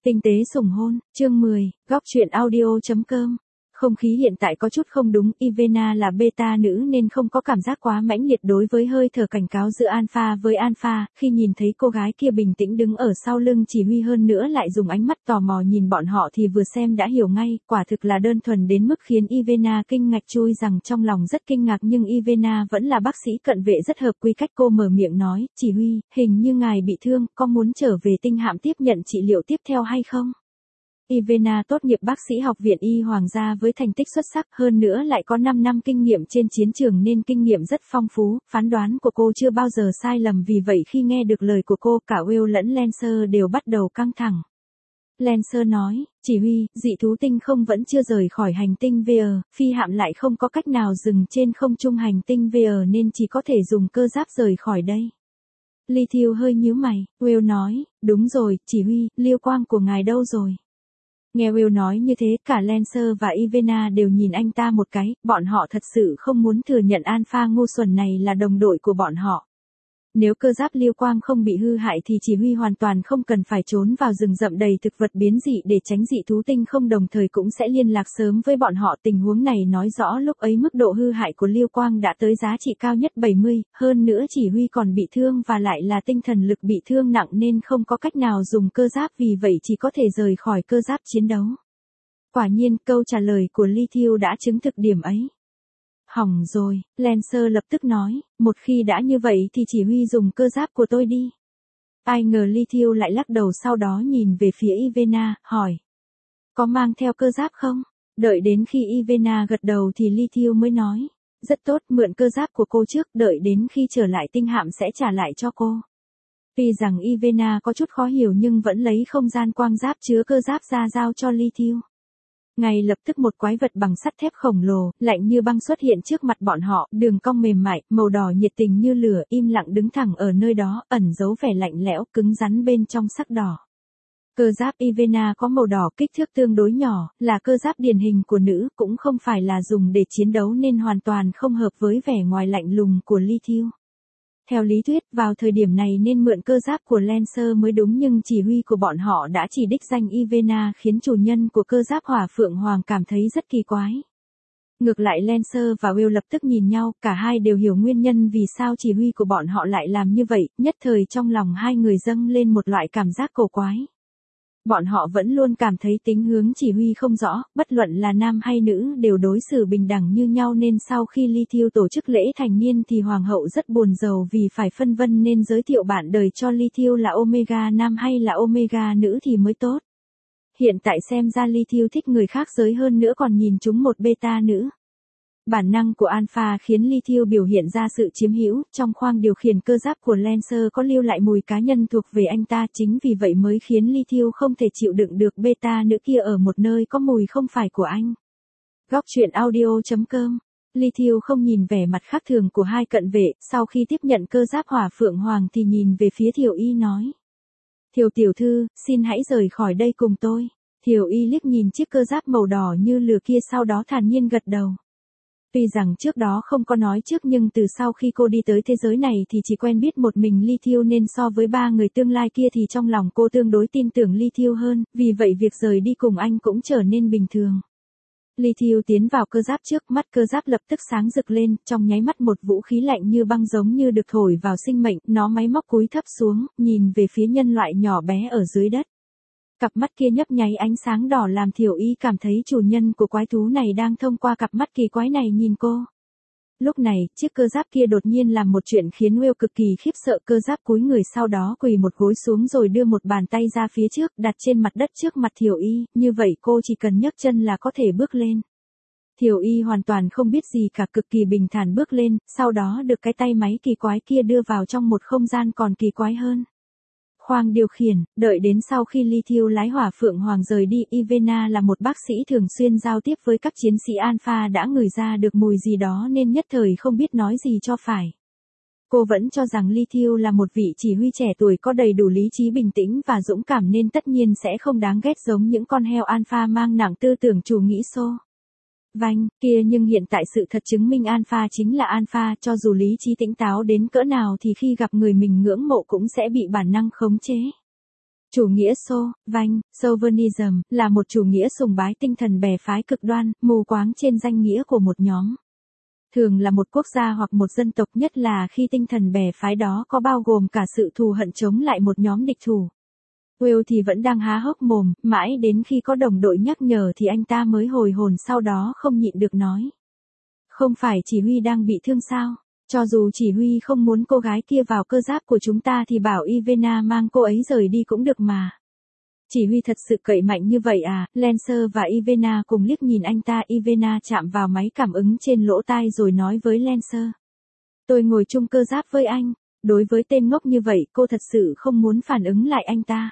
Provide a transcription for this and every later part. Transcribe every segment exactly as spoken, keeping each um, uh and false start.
Tinh tế sủng hôn, chương mười, góc truyện audio chấm com. Không khí hiện tại có chút không đúng, Ivana là beta nữ nên không có cảm giác quá mãnh liệt đối với hơi thở cảnh cáo giữa Alpha với Alpha, khi nhìn thấy cô gái kia bình tĩnh đứng ở sau lưng chỉ huy hơn nữa lại dùng ánh mắt tò mò nhìn bọn họ thì vừa xem đã hiểu ngay, quả thực là đơn thuần đến mức khiến Ivana kinh ngạc chui rằng trong lòng rất kinh ngạc nhưng Ivana vẫn là bác sĩ cận vệ rất hợp quy cách cô mở miệng nói, chỉ huy, hình như ngài bị thương, có muốn trở về tinh hạm tiếp nhận trị liệu tiếp theo hay không? Ivana tốt nghiệp bác sĩ học viện Y Hoàng gia với thành tích xuất sắc hơn nữa lại có năm năm kinh nghiệm trên chiến trường nên kinh nghiệm rất phong phú, phán đoán của cô chưa bao giờ sai lầm vì vậy khi nghe được lời của cô cả Will lẫn Lancer đều bắt đầu căng thẳng. Lancer nói, chỉ huy, dị thú tinh không vẫn chưa rời khỏi hành tinh vê e, phi hạm lại không có cách nào dừng trên không trung hành tinh vê e nên chỉ có thể dùng cơ giáp rời khỏi đây. Lithiu hơi nhíu mày, Will nói, đúng rồi, chỉ huy, liêu quang của ngài đâu rồi? Nghe Will nói như thế, cả Lancer và Ivana đều nhìn anh ta một cái, bọn họ thật sự không muốn thừa nhận Alpha ngu xuẩn này là đồng đội của bọn họ. Nếu cơ giáp liêu quang không bị hư hại thì chỉ huy hoàn toàn không cần phải trốn vào rừng rậm đầy thực vật biến dị để tránh dị thú tinh không đồng thời cũng sẽ liên lạc sớm với bọn họ. Tình huống này nói rõ lúc ấy mức độ hư hại của liêu quang đã tới giá trị cao nhất bảy mươi, hơn nữa chỉ huy còn bị thương và lại là tinh thần lực bị thương nặng nên không có cách nào dùng cơ giáp vì vậy chỉ có thể rời khỏi cơ giáp chiến đấu. Quả nhiên câu trả lời của Lithiu đã chứng thực điểm ấy. Hỏng rồi, Lancer lập tức nói, một khi đã như vậy thì chỉ huy dùng cơ giáp của tôi đi. Ai ngờ Lithiu lại lắc đầu sau đó nhìn về phía Ivana, hỏi. Có mang theo cơ giáp không? Đợi đến khi Ivana gật đầu thì Lithiu mới nói. Rất tốt, mượn cơ giáp của cô trước, đợi đến khi trở lại tinh hạm sẽ trả lại cho cô. Tuy rằng Ivana có chút khó hiểu nhưng vẫn lấy không gian quang giáp chứa cơ giáp ra giao cho Lithiu. Ngay lập tức một quái vật bằng sắt thép khổng lồ, lạnh như băng xuất hiện trước mặt bọn họ, đường cong mềm mại, màu đỏ nhiệt tình như lửa, im lặng đứng thẳng ở nơi đó, ẩn giấu vẻ lạnh lẽo, cứng rắn bên trong sắc đỏ. Cơ giáp Ivana có màu đỏ kích thước tương đối nhỏ, là cơ giáp điển hình của nữ, cũng không phải là dùng để chiến đấu nên hoàn toàn không hợp với vẻ ngoài lạnh lùng của Lithiu. Theo lý thuyết, vào thời điểm này nên mượn cơ giáp của Lancer mới đúng nhưng chỉ huy của bọn họ đã chỉ đích danh Ivana khiến chủ nhân của cơ giáp Hỏa Phượng Hoàng cảm thấy rất kỳ quái. Ngược lại Lancer và Will lập tức nhìn nhau, cả hai đều hiểu nguyên nhân vì sao chỉ huy của bọn họ lại làm như vậy, nhất thời trong lòng hai người dâng lên một loại cảm giác cổ quái. Bọn họ vẫn luôn cảm thấy tính hướng chỉ huy không rõ, bất luận là nam hay nữ đều đối xử bình đẳng như nhau nên sau khi Lithiu tổ chức lễ thành niên thì hoàng hậu rất buồn rầu vì phải phân vân nên giới thiệu bạn đời cho Lithiu là Omega nam hay là Omega nữ thì mới tốt. Hiện tại xem ra Lithiu thích người khác giới hơn nữa còn nhìn chúng một beta nữ. Bản năng của Alpha khiến Lithiu biểu hiện ra sự chiếm hữu, trong khoang điều khiển cơ giáp của Lancer có lưu lại mùi cá nhân thuộc về anh ta, chính vì vậy mới khiến Lithiu không thể chịu đựng được beta nữ kia ở một nơi có mùi không phải của anh. Góc truyện audio chấm com. Lithiu không nhìn vẻ mặt khác thường của hai cận vệ, sau khi tiếp nhận cơ giáp Hỏa Phượng Hoàng thì nhìn về phía Thiểu Y nói. Thiểu tiểu thư, xin hãy rời khỏi đây cùng tôi. Thiểu Y liếc nhìn chiếc cơ giáp màu đỏ như lửa kia sau đó thản nhiên gật đầu. Tuy rằng trước đó không có nói trước nhưng từ sau khi cô đi tới thế giới này thì chỉ quen biết một mình Lithiu nên so với ba người tương lai kia thì trong lòng cô tương đối tin tưởng Lithiu hơn, vì vậy việc rời đi cùng anh cũng trở nên bình thường. Lithiu tiến vào cơ giáp trước, mắt cơ giáp lập tức sáng rực lên, trong nháy mắt một vũ khí lạnh như băng giống như được thổi vào sinh mệnh, nó máy móc cúi thấp xuống, nhìn về phía nhân loại nhỏ bé ở dưới đất. Cặp mắt kia nhấp nháy ánh sáng đỏ làm Thiểu Y cảm thấy chủ nhân của quái thú này đang thông qua cặp mắt kỳ quái này nhìn cô. Lúc này, chiếc cơ giáp kia đột nhiên làm một chuyện khiến Will cực kỳ khiếp sợ, cơ giáp cúi người sau đó quỳ một gối xuống rồi đưa một bàn tay ra phía trước, đặt trên mặt đất trước mặt Thiểu Y, như vậy cô chỉ cần nhấc chân là có thể bước lên. Thiểu Y hoàn toàn không biết gì cả, cực kỳ bình thản bước lên, sau đó được cái tay máy kỳ quái kia đưa vào trong một không gian còn kỳ quái hơn. Khoang điều khiển, đợi đến sau khi Lithiu lái Hỏa Phượng Hoàng rời đi, Ivana là một bác sĩ thường xuyên giao tiếp với các chiến sĩ Alpha đã ngửi ra được mùi gì đó nên nhất thời không biết nói gì cho phải. Cô vẫn cho rằng Lithiu là một vị chỉ huy trẻ tuổi có đầy đủ lý trí bình tĩnh và dũng cảm nên tất nhiên sẽ không đáng ghét giống những con heo Alpha mang nặng tư tưởng chủ nghĩ xô. Vanh, kia nhưng hiện tại sự thật chứng minh Alpha chính là Alpha, cho dù lý trí tỉnh táo đến cỡ nào thì khi gặp người mình ngưỡng mộ cũng sẽ bị bản năng khống chế. Chủ nghĩa Xô, Vanh, Chauvinism, là một chủ nghĩa sùng bái tinh thần bè phái cực đoan, mù quáng trên danh nghĩa của một nhóm. Thường là một quốc gia hoặc một dân tộc, nhất là khi tinh thần bè phái đó có bao gồm cả sự thù hận chống lại một nhóm địch thủ. Will thì vẫn đang há hốc mồm, mãi đến khi có đồng đội nhắc nhở thì anh ta mới hồi hồn, sau đó không nhịn được nói. Không phải chỉ huy đang bị thương sao? Cho dù chỉ huy không muốn cô gái kia vào cơ giáp của chúng ta thì bảo Ivana mang cô ấy rời đi cũng được mà. Chỉ huy thật sự cậy mạnh như vậy à? Lancer và Ivana cùng liếc nhìn anh ta. Ivana chạm vào máy cảm ứng trên lỗ tai rồi nói với Lancer. Tôi ngồi chung cơ giáp với anh. Đối với tên ngốc như vậy cô thật sự không muốn phản ứng lại anh ta.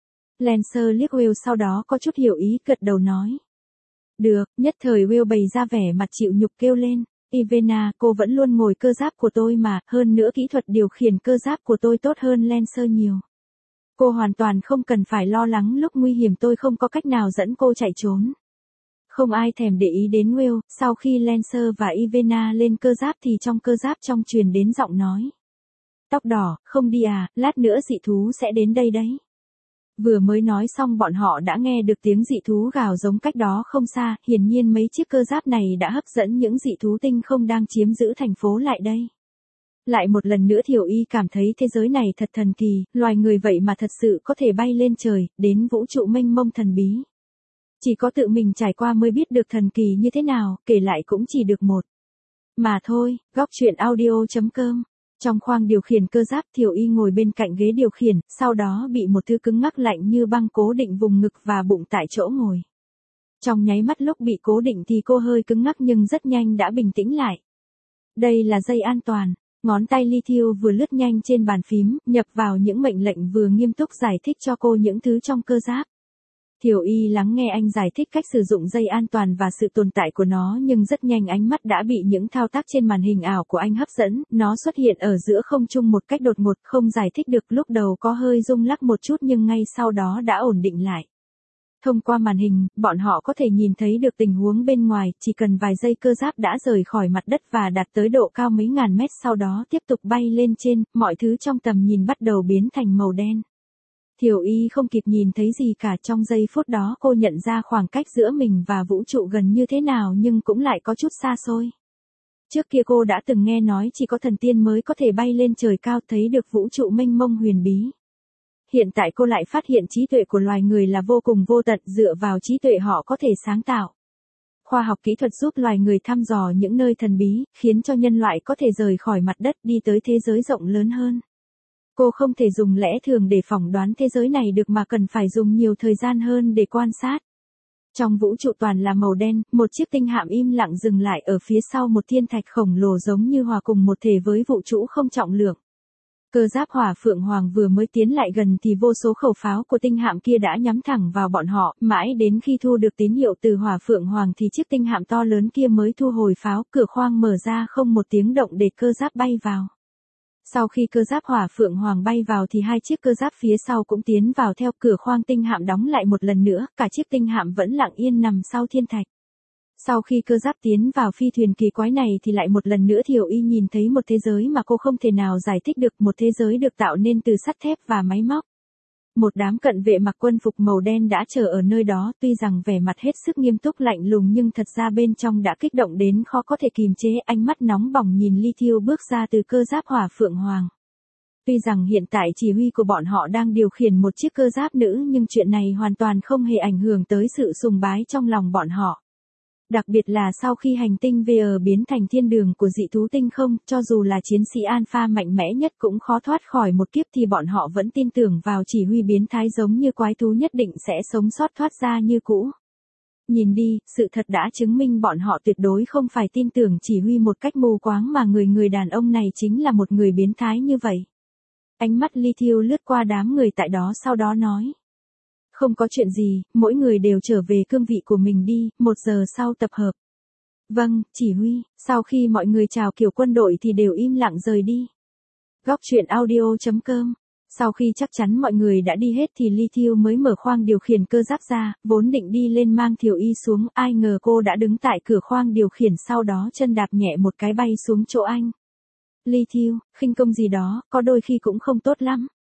Lancer liếc Will, sau đó có chút hiểu ý, gật đầu nói. Được. Nhất thời Will bày ra vẻ mặt chịu nhục kêu lên. Ivana, cô vẫn luôn ngồi cơ giáp của tôi mà, hơn nữa kỹ thuật điều khiển cơ giáp của tôi tốt hơn Lancer nhiều. Cô hoàn toàn không cần phải lo lắng, lúc nguy hiểm tôi không có cách nào dẫn cô chạy trốn. Không ai thèm để ý đến Will. Sau khi Lancer và Ivana lên cơ giáp thì trong cơ giáp trong truyền đến giọng nói. Tóc đỏ, không đi à, lát nữa dị thú sẽ đến đây đấy. Vừa mới nói xong bọn họ đã nghe được tiếng dị thú gào giống cách đó không xa, hiển nhiên mấy chiếc cơ giáp này đã hấp dẫn những dị thú tinh không đang chiếm giữ thành phố lại đây. Lại một lần nữa Thiểu Y cảm thấy thế giới này thật thần kỳ, loài người vậy mà thật sự có thể bay lên trời, đến vũ trụ mênh mông thần bí. Chỉ có tự mình trải qua mới biết được thần kỳ như thế nào, kể lại cũng chỉ được một. Mà thôi, góc truyện audio chấm com. Trong khoang điều khiển cơ giáp, Thiểu Y ngồi bên cạnh ghế điều khiển, sau đó bị một thứ cứng ngắc lạnh như băng cố định vùng ngực và bụng tại chỗ ngồi. Trong nháy mắt lúc bị cố định thì cô hơi cứng ngắc nhưng rất nhanh đã bình tĩnh lại. Đây là dây an toàn. Ngón tay Lithiu vừa lướt nhanh trên bàn phím, nhập vào những mệnh lệnh vừa nghiêm túc giải thích cho cô những thứ trong cơ giáp. Thiểu Y lắng nghe anh giải thích cách sử dụng dây an toàn và sự tồn tại của nó, nhưng rất nhanh ánh mắt đã bị những thao tác trên màn hình ảo của anh hấp dẫn. Nó xuất hiện ở giữa không trung một cách đột ngột, không giải thích được, lúc đầu có hơi rung lắc một chút nhưng ngay sau đó đã ổn định lại. Thông qua màn hình, bọn họ có thể nhìn thấy được tình huống bên ngoài, chỉ cần vài giây cơ giáp đã rời khỏi mặt đất và đạt tới độ cao mấy ngàn mét, sau đó tiếp tục bay lên trên, mọi thứ trong tầm nhìn bắt đầu biến thành màu đen. Thiểu Y không kịp nhìn thấy gì cả, trong giây phút đó cô nhận ra khoảng cách giữa mình và vũ trụ gần như thế nào nhưng cũng lại có chút xa xôi. Trước kia cô đã từng nghe nói chỉ có thần tiên mới có thể bay lên trời cao, thấy được vũ trụ mênh mông huyền bí. Hiện tại cô lại phát hiện trí tuệ của loài người là vô cùng vô tận, dựa vào trí tuệ họ có thể sáng tạo. Khoa học kỹ thuật giúp loài người thăm dò những nơi thần bí, khiến cho nhân loại có thể rời khỏi mặt đất đi tới thế giới rộng lớn hơn. Cô không thể dùng lẽ thường để phỏng đoán thế giới này được mà cần phải dùng nhiều thời gian hơn để quan sát. Trong vũ trụ toàn là màu đen, một chiếc tinh hạm im lặng dừng lại ở phía sau một thiên thạch khổng lồ giống như hòa cùng một thể với vũ trụ không trọng lượng. Cơ giáp Hỏa Phượng Hoàng vừa mới tiến lại gần thì vô số khẩu pháo của tinh hạm kia đã nhắm thẳng vào bọn họ, mãi đến khi thu được tín hiệu từ Hỏa Phượng Hoàng thì chiếc tinh hạm to lớn kia mới thu hồi pháo, cửa khoang mở ra không một tiếng động để cơ giáp bay vào. Sau khi cơ giáp Hỏa Phượng Hoàng bay vào thì hai chiếc cơ giáp phía sau cũng tiến vào theo, cửa khoang tinh hạm đóng lại một lần nữa, cả chiếc tinh hạm vẫn lặng yên nằm sau thiên thạch. Sau khi cơ giáp tiến vào phi thuyền kỳ quái này thì lại một lần nữa Thiểu Y nhìn thấy một thế giới mà cô không thể nào giải thích được, một thế giới được tạo nên từ sắt thép và máy móc. Một đám cận vệ mặc quân phục màu đen đã chờ ở nơi đó, tuy rằng vẻ mặt hết sức nghiêm túc lạnh lùng nhưng thật ra bên trong đã kích động đến khó có thể kìm chế, ánh mắt nóng bỏng nhìn Lithiu bước ra từ cơ giáp Hỏa Phượng Hoàng. Tuy rằng hiện tại chỉ huy của bọn họ đang điều khiển một chiếc cơ giáp nữ nhưng chuyện này hoàn toàn không hề ảnh hưởng tới sự sùng bái trong lòng bọn họ. Đặc biệt là sau khi hành tinh vê e biến thành thiên đường của dị thú tinh không, cho dù là chiến sĩ Alpha mạnh mẽ nhất cũng khó thoát khỏi một kiếp thì bọn họ vẫn tin tưởng vào chỉ huy biến thái giống như quái thú nhất định sẽ sống sót thoát ra như cũ. Nhìn đi, sự thật đã chứng minh bọn họ tuyệt đối không phải tin tưởng chỉ huy một cách mù quáng mà người người đàn ông này chính là một người biến thái như vậy. Ánh mắt Lithiu lướt qua đám người tại đó sau đó nói. Không có chuyện gì, mỗi người đều trở về cương vị của mình đi, một giờ sau tập hợp. Vâng, chỉ huy. Sau khi mọi người chào kiểu quân đội thì đều im lặng rời đi. Góc truyện audio chấm com. Sau khi chắc chắn mọi người đã đi hết thì Lithiu mới mở khoang điều khiển cơ giáp ra, vốn định đi lên mang Thiểu Y xuống, ai ngờ cô đã đứng tại cửa khoang điều khiển, sau đó chân đạp nhẹ một cái bay xuống chỗ anh. Lithiu, khinh công gì đó, có đôi khi cũng không tốt lắm.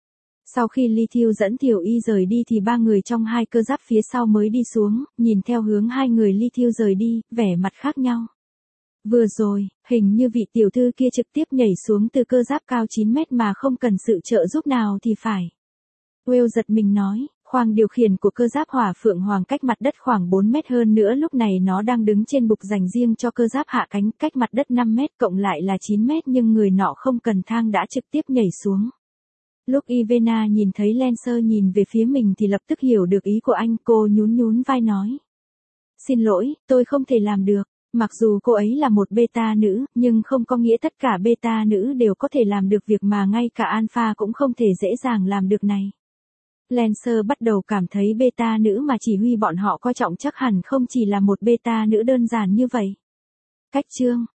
Sau khi Ly Thiêu dẫn Tiểu Y rời đi thì ba người trong hai cơ giáp phía sau mới đi xuống, nhìn theo hướng hai người Ly Thiêu rời đi, vẻ mặt khác nhau. Vừa rồi, hình như vị tiểu thư kia trực tiếp nhảy xuống từ cơ giáp cao chín mét mà không cần sự trợ giúp nào thì phải. Will giật mình nói, khoang điều khiển của cơ giáp hỏa phượng hoàng cách mặt đất khoảng bốn mét, hơn nữa lúc này nó đang đứng trên bục dành riêng cho cơ giáp hạ cánh, cách mặt đất năm mét cộng lại là chín mét, nhưng người nọ không cần thang đã trực tiếp nhảy xuống. Lúc Ivana nhìn thấy Lancer nhìn về phía mình thì lập tức hiểu được ý của anh, cô nhún nhún vai nói. Xin lỗi, tôi không thể làm được. Mặc dù cô ấy là một beta nữ, nhưng không có nghĩa tất cả beta nữ đều có thể làm được việc mà ngay cả alpha cũng không thể dễ dàng làm được này. Lancer bắt đầu cảm thấy beta nữ mà chỉ huy bọn họ coi trọng chắc hẳn không chỉ là một beta nữ đơn giản như vậy. Cách chương